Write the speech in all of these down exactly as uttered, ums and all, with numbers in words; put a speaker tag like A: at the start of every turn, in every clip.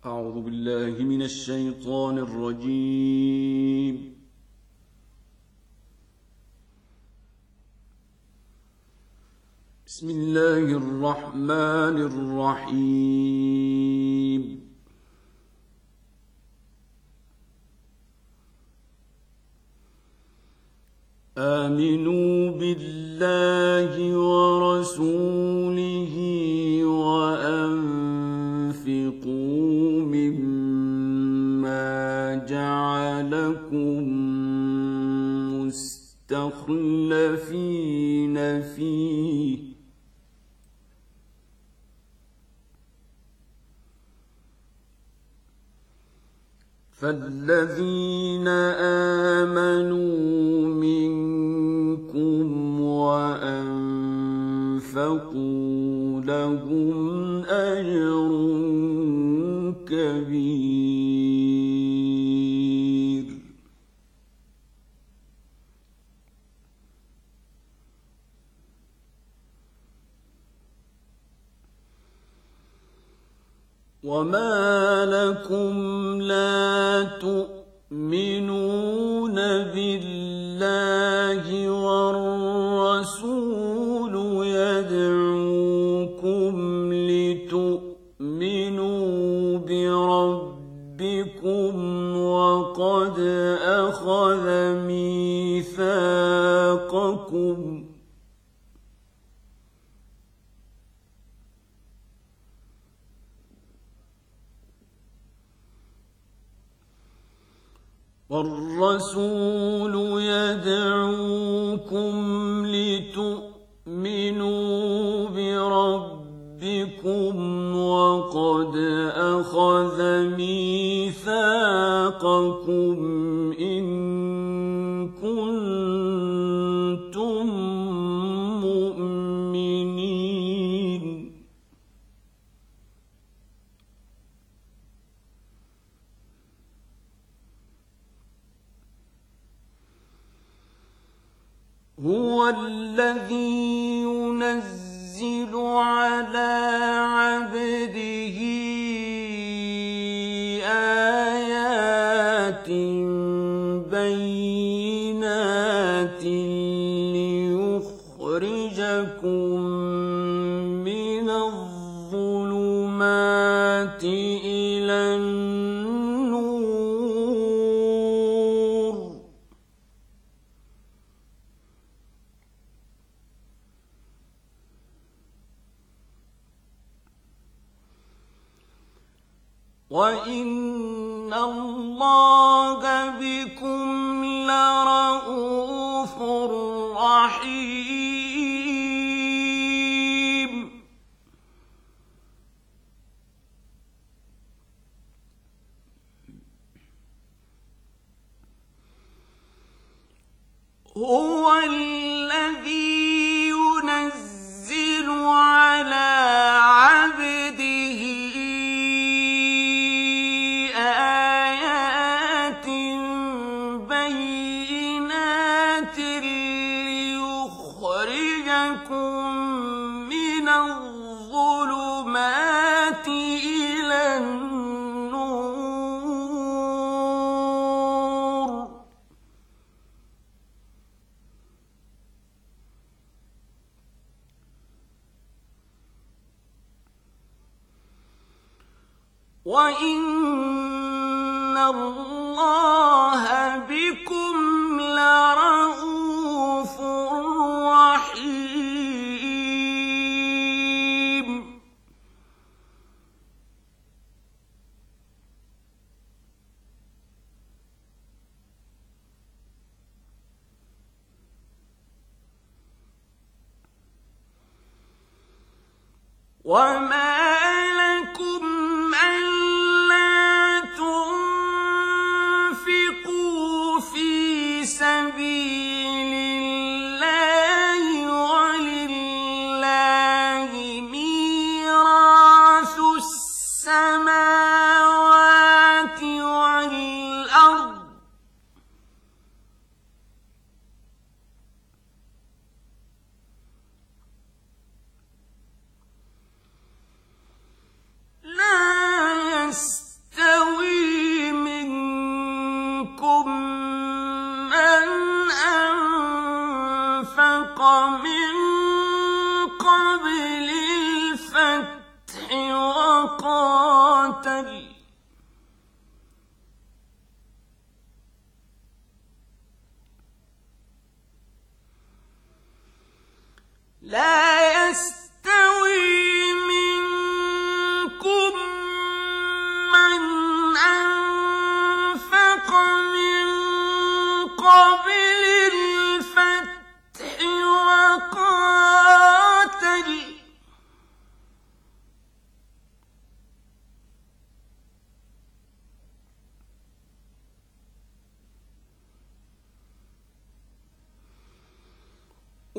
A: أعوذ بالله من الشيطان الرجيم. بسم الله الرحمن الرحيم. آمنوا بالله ورسوله وأنفقوا مما جعلكم مستخلفين فيه فالذين آمنوا منكم وأنفقوا لهم أجر كبير. وما لكم لا تؤمنون بالله والرسول يدعوكم لتؤمنوا بربكم وقد أخذ ميثاقكم والرسول يدعوكم لتؤمنوا بربكم وقد أخذ ميثاقكم إن كنتم مؤمنين. هو الذي ينزل على عبده آيات بينات ليخرجكم من الظلمات إلى النور وإن الله بكم لرءوف رحيم. هو الذي ينزل على عبده آيات بينات ليخرجكم من الظلمات إلى النور وإن الله بكم لرءوف رحيم. وما لكم ألا تنفقوا في سبيل الله ولله ميراث السماوات والأرض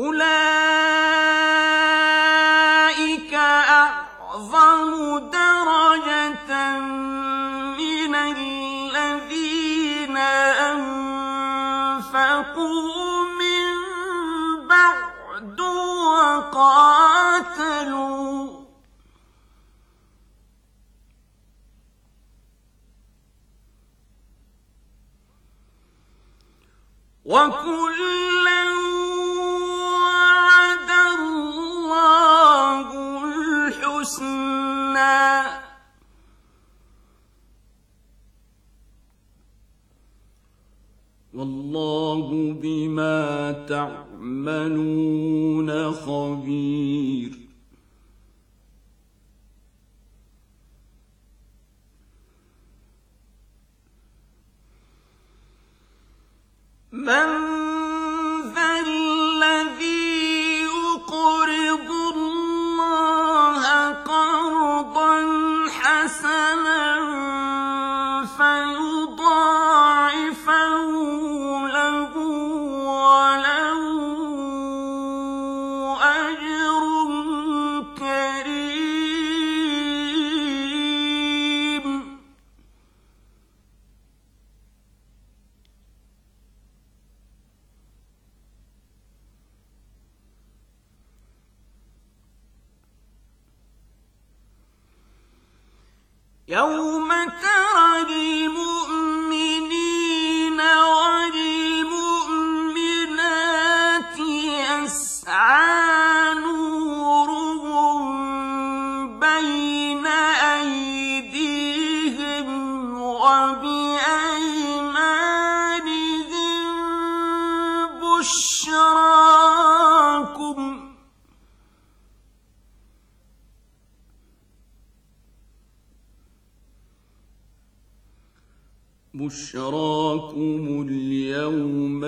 A: أولئك أعظم درجة من الذين أنفقوا من بعد وقاتلوا وكلا وعد الله الحسنى والله بما تعملون خبير. من ذا الذي يقرض الله قرضا حسنا فيضاعفه له وله أجر كريم. يوم ترى المؤمنين والمؤمنات يسعى نورهم بين أيديهم وبأيمانهم بشراكم بشراكم اليوم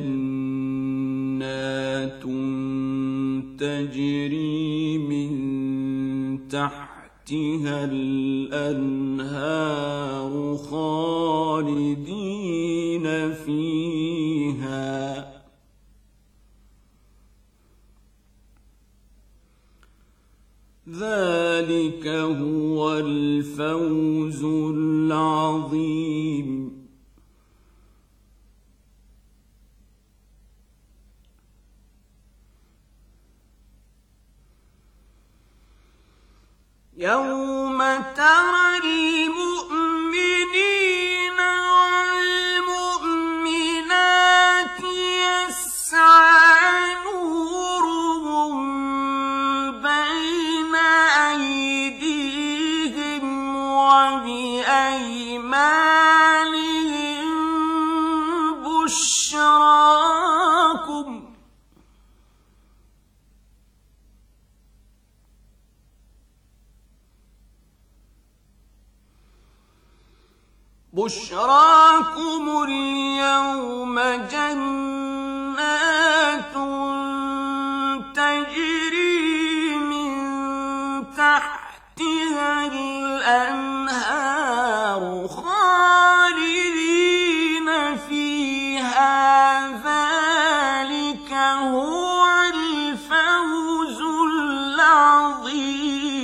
A: جنات تجري من تحتها الأنهار خالدين فيها ذلك هو الفوز العظيم. يوم ترى المؤمنين والمؤمنات يسعى نورهم بين أيديهم وبأيمانهم بشراكم بشراكم اليوم جنات تجري من تحتها الأنهار خالدين فيها ذلك هو الفوز العظيم.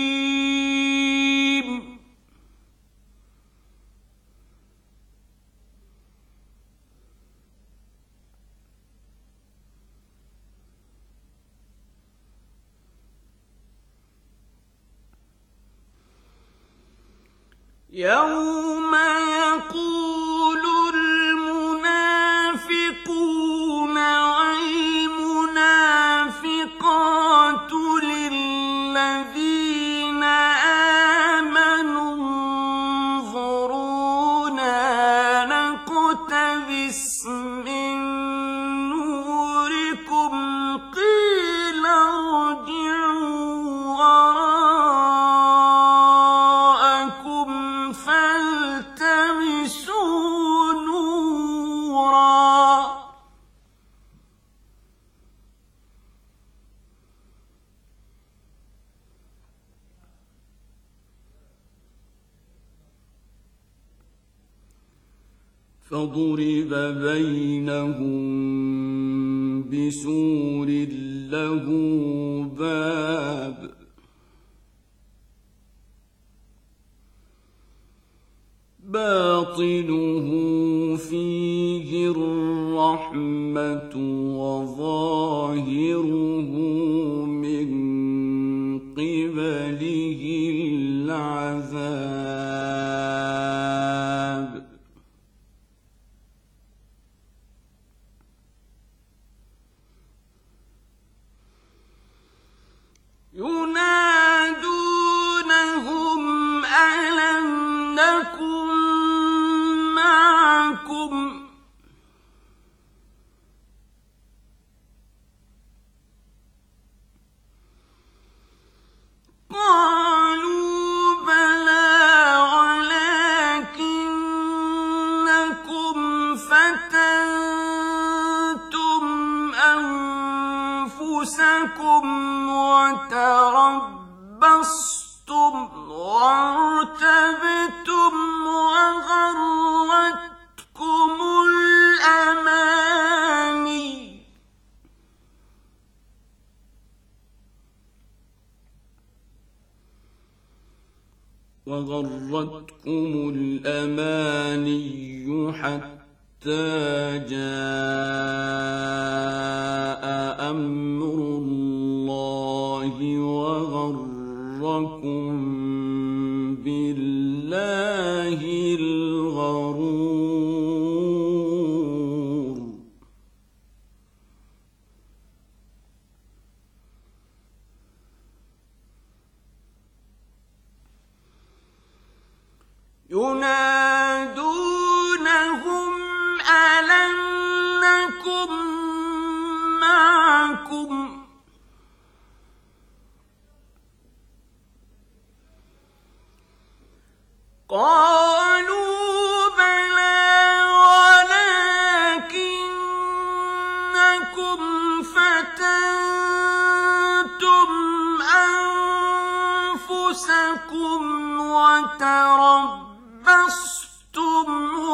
A: يوم يقول المنافقون والمنافقات للذين آمنوا انظرونا نقتبس من نوركم قيل ارجعوا وراءكم فالتمسوا نورا فضرب بينهم بسور له باب باطنه فيه الرحمة وظاهره من قبله العذاب ينادونهم ألم نكن معكم قالوا بلى ولكنكم فتنتم أنفسكم وتربصتم وارتبتم وغرتكم الأماني وغرتكم الأماني حتى جاء أمر الله وغركم بالله الغرور ينادونهم ألم نكن معكم قالوا بلى ولكنكم فتنتم أنفسكم وتربصتم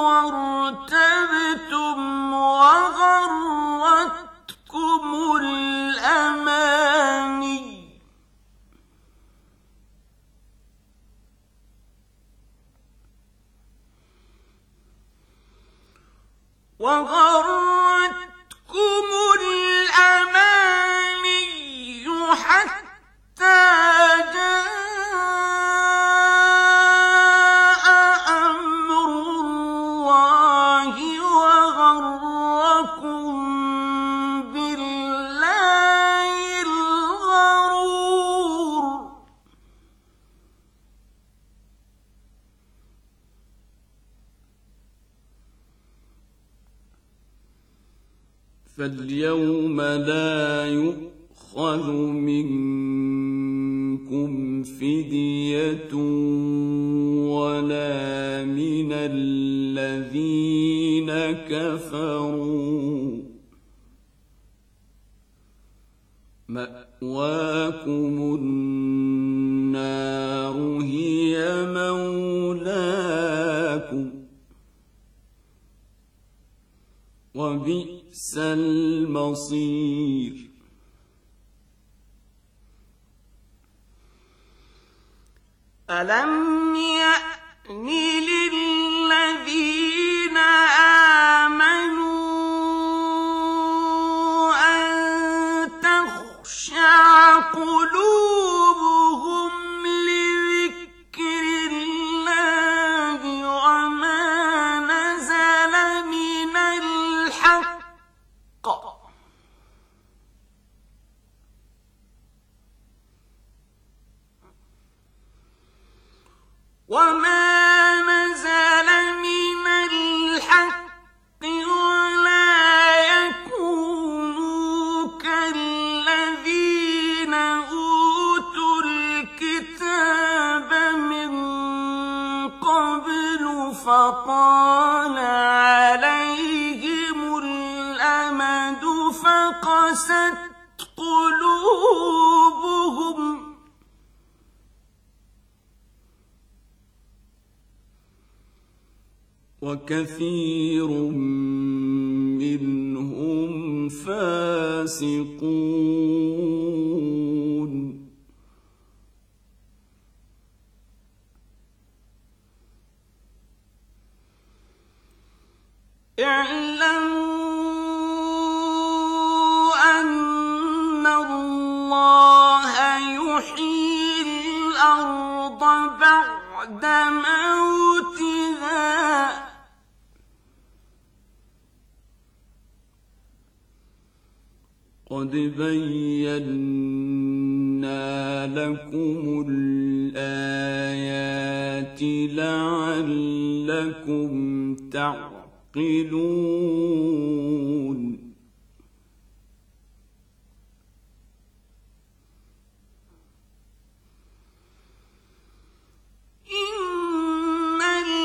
A: وارتبتم وغرتكم الأماني وغرتكم الأماني حتى جاء أمر الله وغركم بالله الغرور فاليوم لا يؤخذ منكم فدية ولا من الذين كفروا مأواكم النار هي مولاكم وبئس المصير ألم يأن للذين آمنوا أن تخشع قلوبهم لذكر الله وما نزل من الحق وما نزل من الحق ولا يكونوا كالذين أوتوا الكتاب من قبل فطال عليهم الأمد فقست قلوبهم وكثير منهم فاسقون اعلموا أن الله يحيي الأرض بعد موتها قد بينا لكم الآيات لعلكم تعقلون إن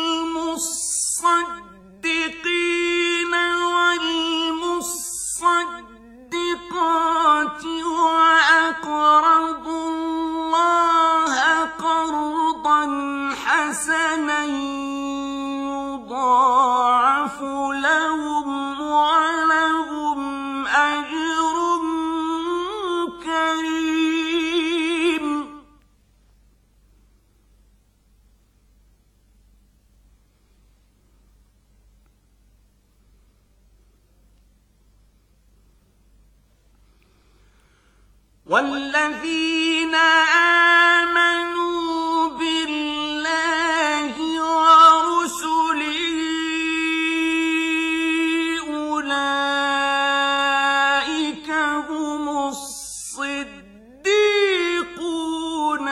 A: المصدقين والمصدقات وأقرضوا الله قرضا حسنا يضاعف لهم ولهم أجر كريم والذين آمنوا بالله ورسله أولئك هم الصديقون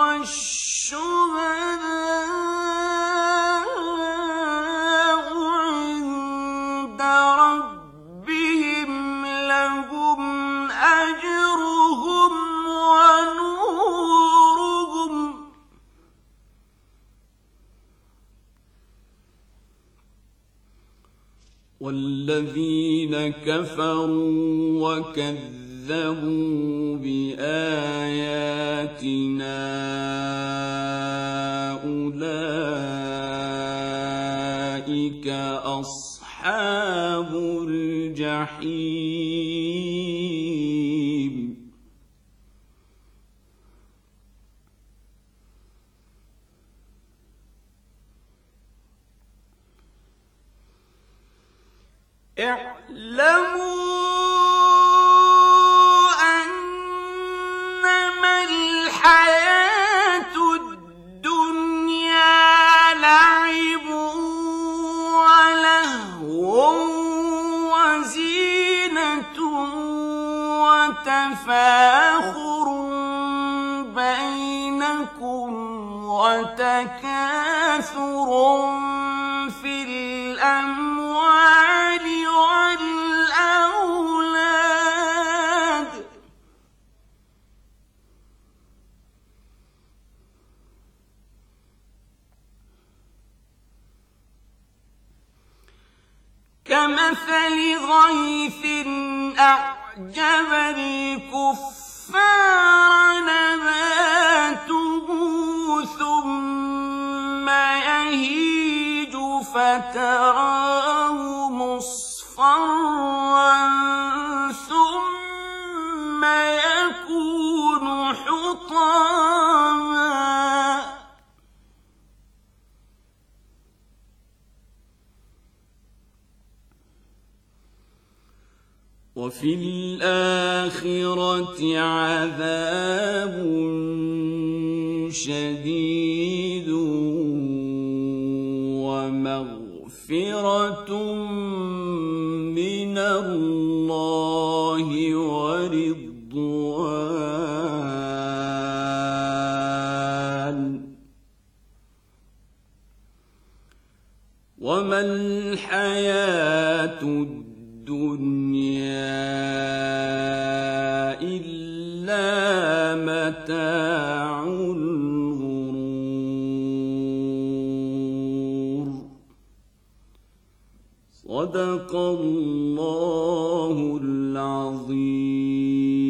A: والشهداء عند ربهم لهم أجرهم ونورهم والذين كفروا وكذبوا بآياتنا أولئك أصحاب الجحيم اعلموا أنما الحياة الدنيا لعب ولهو وزينة وتفاخر بينكم وتكاثر في الأموال والأولاد كمثل غيث أعجب الكفار نباته ثم يهيج فتراه مصفرا ثم يكون حطاما وفي الآخرة عذاب شديد ومغفرة من الله ورضوان وما الحياة الدنيا إلا متاع الغرور صدق الله العظيم.